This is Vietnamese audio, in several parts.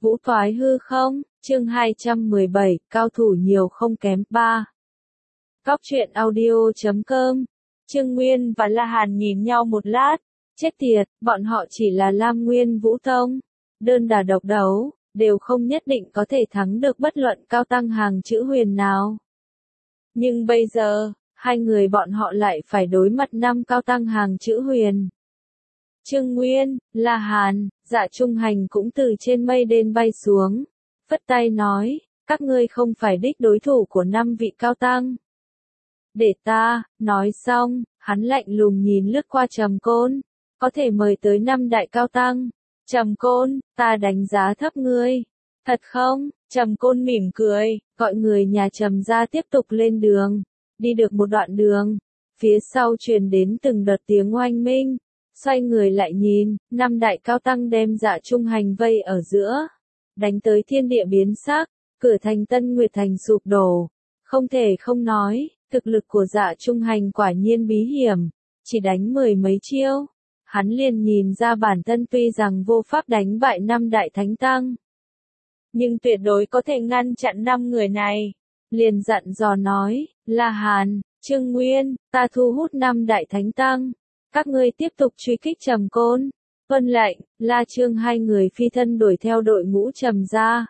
Vũ thoái hư không, chương 217, cao thủ nhiều không kém, 3. Góc truyện audio.com. Trương Nguyên và La Hàn nhìn nhau một lát, chết tiệt, bọn họ chỉ là Lam Nguyên Vũ Tông. Đơn đả độc đấu, đều không nhất định có thể thắng được bất luận cao tăng hàng chữ huyền nào. Nhưng bây giờ, hai người bọn họ lại phải đối mặt 5 cao tăng hàng chữ huyền. Trương Nguyên, La Hàn, Dạ Trung Hành cũng từ trên mây đen bay xuống, phất tay nói, các ngươi không phải đích đối thủ của 5 vị cao tăng. Để ta, nói xong, hắn lạnh lùng nhìn lướt qua Trầm Côn, có thể mời tới 5 đại cao tăng. Trầm Côn, ta đánh giá thấp ngươi. Thật không? Trầm Côn mỉm cười, gọi người nhà Trầm ra tiếp tục lên đường. Đi được một đoạn đường, phía sau truyền đến từng đợt tiếng oanh minh. Xoay người lại nhìn, 5 đại cao tăng đem Dạ Trung Hành vây ở giữa, đánh tới thiên địa biến sắc, cửa thành Tân Nguyệt Thành sụp đổ. Không thể không nói, thực lực của Dạ Trung Hành quả nhiên bí hiểm, chỉ đánh 10 mấy chiêu, hắn liền nhìn ra bản thân tuy rằng vô pháp đánh bại 5 đại thánh tăng, nhưng tuyệt đối có thể ngăn chặn 5 người này. Liền dặn dò nói, La Hàn, Trương Nguyên, ta thu hút 5 đại thánh tăng. Các ngươi tiếp tục truy kích Trầm Côn. Tuân lệnh, La Trương hai người phi thân đuổi theo đội ngũ Trầm ra.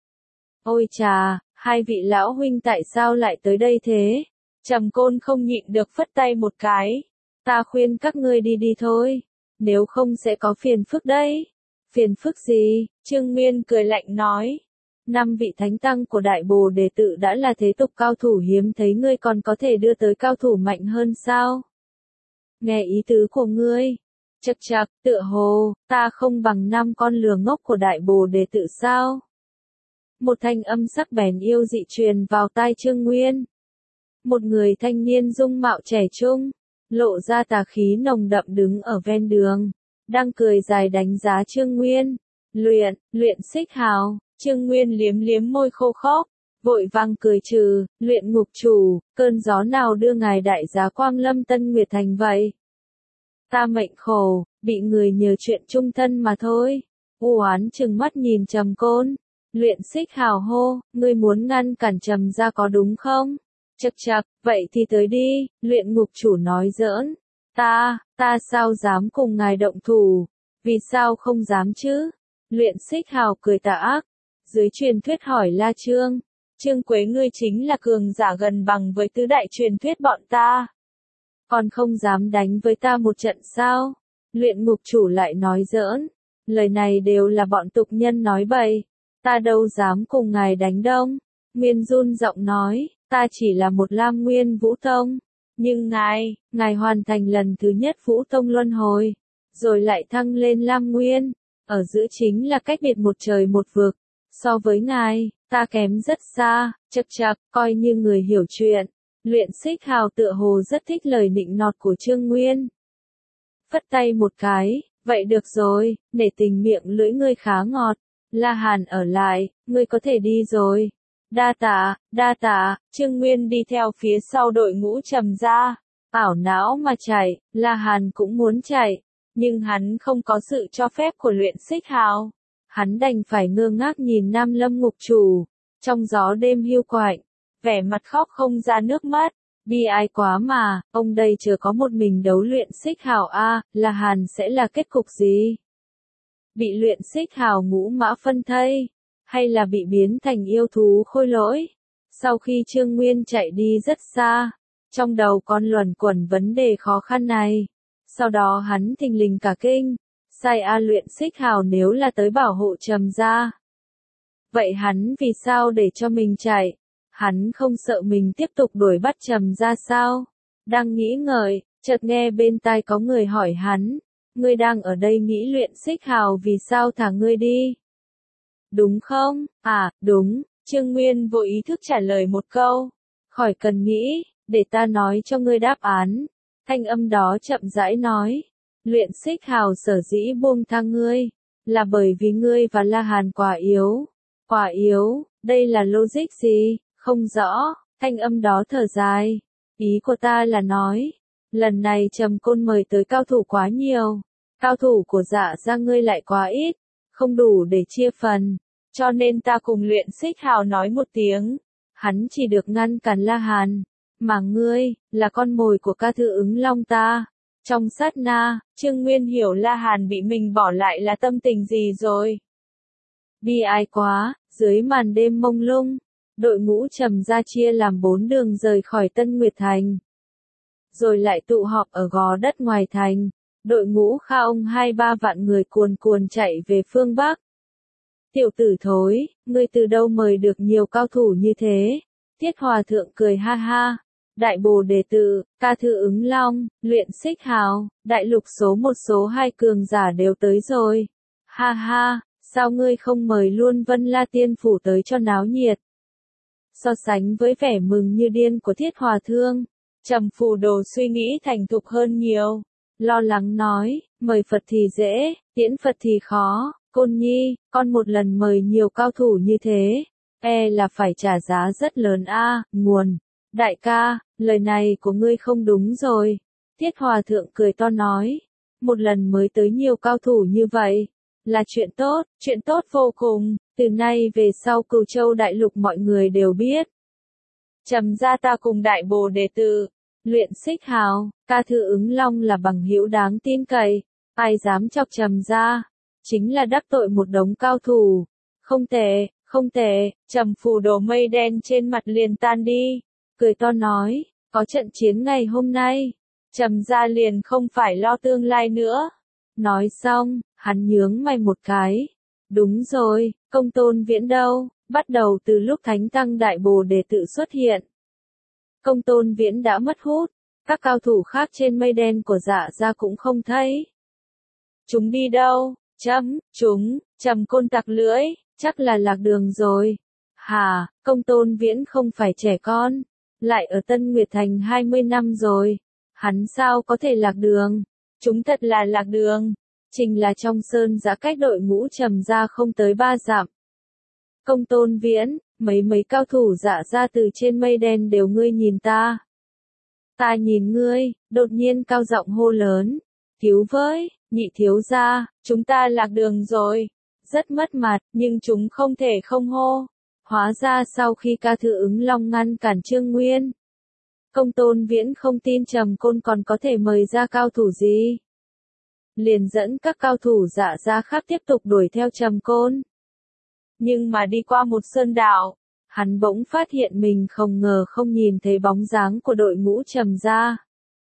Ôi chà, hai vị lão huynh tại sao lại tới đây thế? Trầm Côn không nhịn được phất tay một cái. Ta khuyên các ngươi đi đi thôi, nếu không sẽ có phiền phức đấy. Phiền phức gì? Trương Nguyên cười lạnh nói. 5 vị thánh tăng của Đại Bồ Đề tự đã là thế tục cao thủ hiếm thấy, ngươi còn có thể đưa tới cao thủ mạnh hơn sao? Nghe ý tứ của ngươi. Chậc chậc, tựa hồ, ta không bằng 5 con lừa ngốc của Đại Bồ Đề tự sao? Một thanh âm sắc bén yêu dị truyền vào tai Trương Nguyên. Một người thanh niên dung mạo trẻ trung, lộ ra tà khí nồng đậm đứng ở ven đường, đang cười dài đánh giá Trương Nguyên. Luyện xích hào. Trương Nguyên liếm liếm môi khô khốc, vội vang cười trừ, luyện ngục chủ, cơn gió nào đưa ngài đại giá quang lâm Tân Nguyệt Thành vậy? Ta mệnh khổ, bị người nhờ chuyện chung thân mà thôi. U oán trừng mắt nhìn Trầm Côn. Luyện xích hào hô, ngươi muốn ngăn cản Trầm ra có đúng không? Chậc chậc, vậy thì tới đi, luyện ngục chủ nói giỡn. Ta sao dám cùng ngài động thủ? Vì sao không dám chứ? Luyện xích hào cười tà ác. Dưới truyền thuyết hỏi La Trương, Trương Quế ngươi chính là cường giả gần bằng với tứ đại truyền thuyết bọn ta. Còn không dám đánh với ta một trận sao? Luyện ngục chủ lại nói giỡn. Lời này đều là bọn tục nhân nói bậy. Ta đâu dám cùng ngài đánh đông. Nguyên run giọng nói, ta chỉ là một Lam Nguyên Vũ Tông. Nhưng ngài hoàn thành lần thứ nhất Vũ Tông luân hồi, rồi lại thăng lên Lam Nguyên. Ở giữa chính là cách biệt một trời một vực. So với ngài, ta kém rất xa. Chậc chậc, coi như người hiểu chuyện. Luyện xích hào tựa hồ rất thích lời nịnh nọt của Trương Nguyên. Phất tay một cái, vậy được rồi, nể tình miệng lưỡi ngươi khá ngọt. La Hàn ở lại, ngươi có thể đi rồi. Đa tạ, Trương Nguyên đi theo phía sau đội ngũ Trầm ra. Ảo não mà chạy, La Hàn cũng muốn chạy, nhưng hắn không có sự cho phép của luyện xích hào. Hắn đành phải ngơ ngác nhìn Nam Lâm ngục chủ, trong gió đêm hiu quạnh, vẻ mặt khóc không ra nước mắt, bi ai quá mà, ông đây chưa có một mình đấu luyện xích hào a, La Hàn sẽ là kết cục gì? Bị luyện xích hào ngũ mã phân thây, hay là bị biến thành yêu thú khôi lỗi? Sau khi Trương Nguyên chạy đi rất xa, trong đầu còn luẩn quẩn vấn đề khó khăn này, sau đó hắn thình lình cả kinh. Sai a, luyện xích hào nếu là tới bảo hộ Trầm ra, vậy hắn vì sao để cho mình chạy? Hắn không sợ mình tiếp tục đuổi bắt Trầm ra sao? Đang nghĩ ngợi, chợt nghe bên tai có người hỏi hắn, ngươi đang ở đây nghĩ luyện xích hào vì sao thả ngươi đi? Đúng không? À, đúng, Trương Nguyên vô ý thức trả lời một câu. Khỏi cần nghĩ, để ta nói cho ngươi đáp án. Thanh âm đó chậm rãi nói. Luyện xích hào sở dĩ buông tha ngươi, là bởi vì ngươi và La Hàn quá yếu. Quá yếu, đây là logic gì? Không rõ, thanh âm đó thở dài. Ý của ta là nói, lần này Trầm Côn mời tới cao thủ quá nhiều, cao thủ của Dạ ra ngươi lại quá ít, không đủ để chia phần, cho nên ta cùng Luyện Xích Hào nói một tiếng. Hắn chỉ được ngăn cản La Hàn. Mà ngươi, là con mồi của ca thư ứng long ta. Trong sát na, Trương Nguyên hiểu La Hàn bị mình bỏ lại là tâm tình gì rồi. Bi ai quá, dưới màn đêm mông lung, đội ngũ Trầm Gia chia làm 4 đường rời khỏi Tân Nguyệt Thành. Rồi lại tụ họp ở gò đất ngoài thành, đội ngũ Kha ông 2-3 vạn người cuồn cuồn chạy về phương Bắc. Tiểu tử thối, ngươi từ đâu mời được nhiều cao thủ như thế? Tiết Hòa Thượng cười ha ha. Đại Bồ Đề Tự, ca thư ứng long, Luyện Xích Hào, đại lục số 1 số 2 cường giả đều tới rồi. Ha ha, sao ngươi không mời luôn Vân La Tiên Phủ tới cho náo nhiệt? So sánh với vẻ mừng như điên của Thiết Hòa Thượng, Trầm Phù Đồ suy nghĩ thành thục hơn nhiều. Lo lắng nói, mời Phật thì dễ, tiễn Phật thì khó. Côn Nhi, con một lần mời nhiều cao thủ như thế, là phải trả giá rất lớn a. Nguồn, đại ca, lời này của ngươi không đúng rồi. Tiết Hòa Thượng cười to nói, một lần mới tới nhiều cao thủ như vậy, là chuyện tốt vô cùng, từ nay về sau Cửu Châu đại lục mọi người đều biết. Trầm Gia ta cùng Đại Bồ Đề Tự, Luyện Xích Hào, ca thư ứng long là bằng hữu đáng tin cậy, ai dám chọc Trầm Gia, chính là đắc tội một đống cao thủ. Không tệ, Trầm Phù Đồ mây đen trên mặt liền tan đi, cười to nói, có trận chiến ngày hôm nay, Trầm Gia liền không phải lo tương lai nữa. Nói xong, hắn nhướng mày một cái. Đúng rồi, Công Tôn Viễn đâu? Bắt đầu từ lúc Thánh Tăng Đại Bồ Đề Tự xuất hiện, Công Tôn Viễn đã mất hút, các cao thủ khác trên mây đen của Dạ Gia cũng không thấy. Chúng đi đâu? Trầm Côn tặc lưỡi, chắc là lạc đường rồi. Hà, Công Tôn Viễn không phải trẻ con, lại ở Tân Nguyệt Thành 20 năm rồi, hắn sao có thể lạc đường? Chúng thật là lạc đường. Trình là trong sơn giã cách đội ngũ Trầm Gia không tới 3 dặm. Công Tôn Viễn, mấy cao thủ Dạ Gia từ trên mây đen đều ngươi nhìn ta. Ta nhìn ngươi, đột nhiên cao giọng hô lớn. Cứu với, nhị thiếu gia, chúng ta lạc đường rồi. Rất mất mặt, nhưng chúng không thể không hô. Hóa ra sau khi ca thư ứng long ngăn cản Trương Nguyên, Công Tôn Viễn không tin Trầm Côn còn có thể mời ra cao thủ gì. Liền dẫn các cao thủ Dạ Gia khác tiếp tục đuổi theo Trầm Côn. Nhưng mà đi qua một sơn đảo, hắn bỗng phát hiện mình không ngờ không nhìn thấy bóng dáng của đội ngũ Trầm Gia.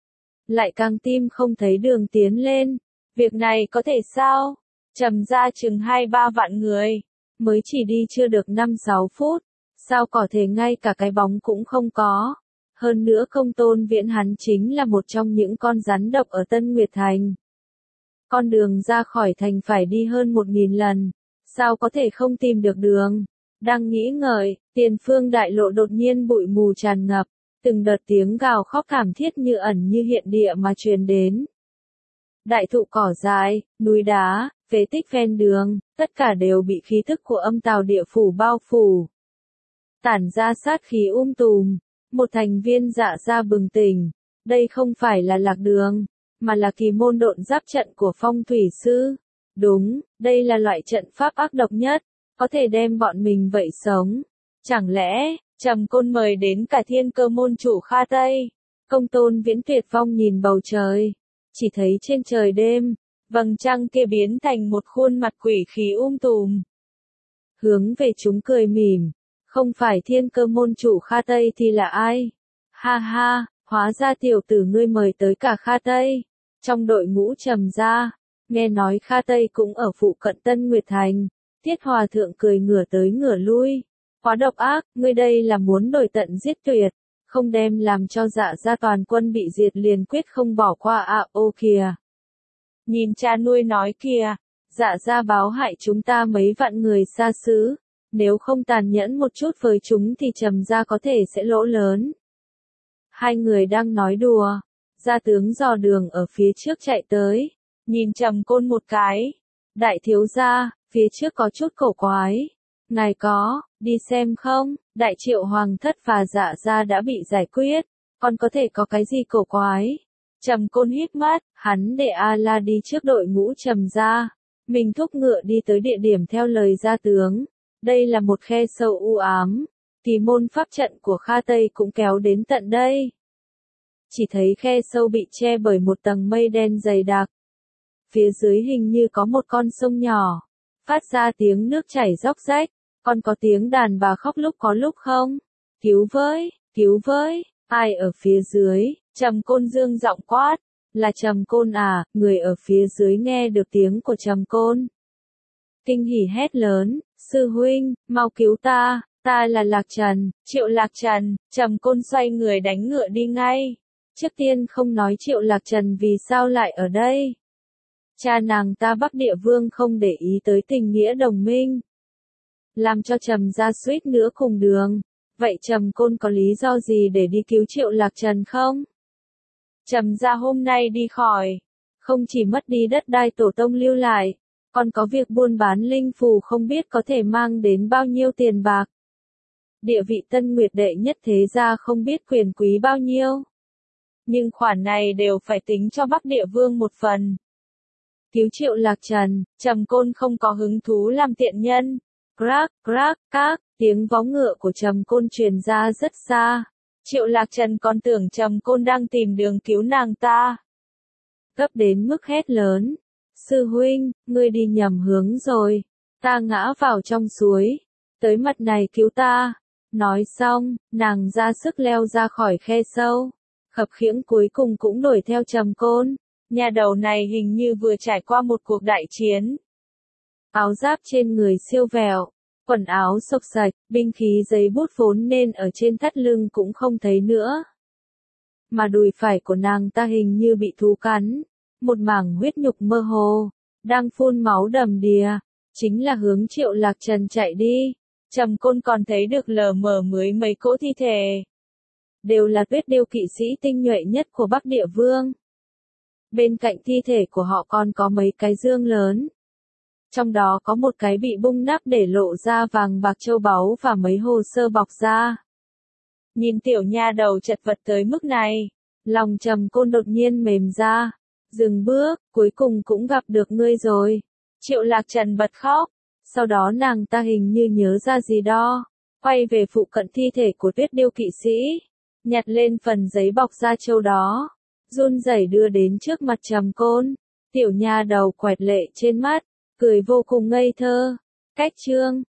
Lại càng tim không thấy đường tiến lên. Việc này có thể sao? Trầm Gia chừng 2-3 vạn người, mới chỉ đi chưa được 5-6 phút, sao có thể ngay cả cái bóng cũng không có. Hơn nữa Công Tôn Viễn hắn chính là một trong những con rắn độc ở Tân Nguyệt Thành. Con đường ra khỏi thành phải đi hơn 1000 lần, sao có thể không tìm được đường? Đang nghĩ ngợi, tiền phương đại lộ đột nhiên bụi mù tràn ngập, từng đợt tiếng gào khóc thảm thiết như ẩn như hiện địa mà truyền đến. Đại thụ cỏ dài, núi đá, phế tích ven đường, tất cả đều bị khí thức của âm tào địa phủ bao phủ. Tản ra sát khí tùm, một thành viên Dạ Gia bừng tỉnh, đây không phải là lạc đường, mà là kỳ môn độn giáp trận của phong thủy sư. Đúng, đây là loại trận pháp ác độc nhất, có thể đem bọn mình vậy sống. Chẳng lẽ, Trầm Côn mời đến cả Thiên Cơ môn chủ Kha Tây? Công Tôn Viễn tuyệt vọng nhìn bầu trời, chỉ thấy trên trời đêm, vầng trăng kia biến thành một khuôn mặt quỷ khí tùm. Hướng về chúng cười mỉm, không phải Thiên Cơ môn chủ Kha Tây thì là ai? Ha ha, hóa ra tiểu tử ngươi mời tới cả Kha Tây. Trong đội ngũ Trầm Gia, nghe nói Kha Tây cũng ở phụ cận Tân Nguyệt Thành. Tiết Hòa Thượng cười ngửa tới ngửa lui. Quá độc ác, ngươi đây là muốn đổi tận giết tuyệt, không đem làm cho Dạ Gia toàn quân bị diệt liền quyết không bỏ qua ô kìa. Nhìn cha nuôi nói kìa, Dạ Gia báo hại chúng ta mấy vạn người xa xứ, nếu không tàn nhẫn một chút với chúng thì Trầm Gia có thể sẽ lỗ lớn. Hai người đang nói đùa, gia tướng dò đường ở phía trước chạy tới, nhìn Trầm Côn một cái. Đại thiếu gia, phía trước có chút cổ quái. Ngài có, đi xem không? Đại Triệu Hoàng thất và Dạ Gia đã bị giải quyết, còn có thể có cái gì cổ quái? Trầm Côn híp mắt, hắn để A-la đi trước đội ngũ Trầm Gia, mình thúc ngựa đi tới địa điểm theo lời gia tướng. Đây là một khe sâu u ám, kỳ môn pháp trận của Kha Tây cũng kéo đến tận đây. Chỉ thấy khe sâu bị che bởi một tầng mây đen dày đặc. Phía dưới hình như có một con sông nhỏ, phát ra tiếng nước chảy róc rách, còn có tiếng đàn bà khóc lúc có lúc không. Cứu với, ai ở phía dưới, Trầm Côn dương giọng quát, là Trầm Côn à, người ở phía dưới nghe được tiếng của Trầm Côn. Kinh hỉ hét lớn, sư huynh, mau cứu ta là Lạc Trần, Triệu Lạc Trần. Trầm Côn xoay người đánh ngựa đi ngay. Trước tiên không nói Triệu Lạc Trần vì sao lại ở đây. Cha nàng ta Bắc Địa Vương không để ý tới tình nghĩa đồng minh, làm cho Trầm gia suýt nữa cùng đường. Vậy Trầm Côn có lý do gì để đi cứu Triệu Lạc Trần không? Trầm gia hôm nay đi khỏi, không chỉ mất đi đất đai tổ tông lưu lại, còn có việc buôn bán linh phù không biết có thể mang đến bao nhiêu tiền bạc. Địa vị Tân Nguyệt đệ nhất thế gia không biết quyền quý bao nhiêu. Nhưng khoản này đều phải tính cho Bắc Địa Vương một phần. Cứu Triệu Lạc Trần, Trầm Côn không có hứng thú làm tiện nhân. Các, tiếng vó ngựa của Trầm Côn truyền ra rất xa. Triệu Lạc Trần còn tưởng Trầm Côn đang tìm đường cứu nàng ta. Gấp đến mức hét lớn. Sư huynh, ngươi đi nhầm hướng rồi. Ta ngã vào trong suối. Tới mặt này cứu ta. Nói xong, nàng ra sức leo ra khỏi khe sâu. Khập khiễng cuối cùng cũng đuổi theo Trầm Côn. Nhà đầu này hình như vừa trải qua một cuộc đại chiến. Áo giáp trên người siêu vẹo, quần áo xộc xạch, binh khí giấy bút vốn nên ở trên thắt lưng cũng không thấy nữa. Mà đùi phải của nàng ta hình như bị thú cắn, một mảng huyết nhục mơ hồ, đang phun máu đầm đìa, chính là hướng Triệu Lạc Trần chạy đi. Trầm Côn còn thấy được lờ mờ mới mấy cỗ thi thể. Đều là Tuyết Điêu kỵ sĩ tinh nhuệ nhất của Bắc Địa Vương. Bên cạnh thi thể của họ còn có mấy cái dương lớn. Trong đó có một cái bị bung nắp để lộ ra vàng bạc châu báu và mấy hồ sơ bọc ra. Nhìn tiểu nha đầu chật vật tới mức này, lòng Trầm Côn đột nhiên mềm ra. Dừng bước, cuối cùng cũng gặp được ngươi rồi. Triệu Lạc Trần bật khóc. Sau đó nàng ta hình như nhớ ra gì đó, quay về phụ cận thi thể của Tuyết Điêu kỵ sĩ, nhặt lên phần giấy bọc da trâu đó, run rẩy đưa đến trước mặt Trầm Côn. Tiểu nha đầu quẹt lệ trên mắt, cười vô cùng ngây thơ. Cách chương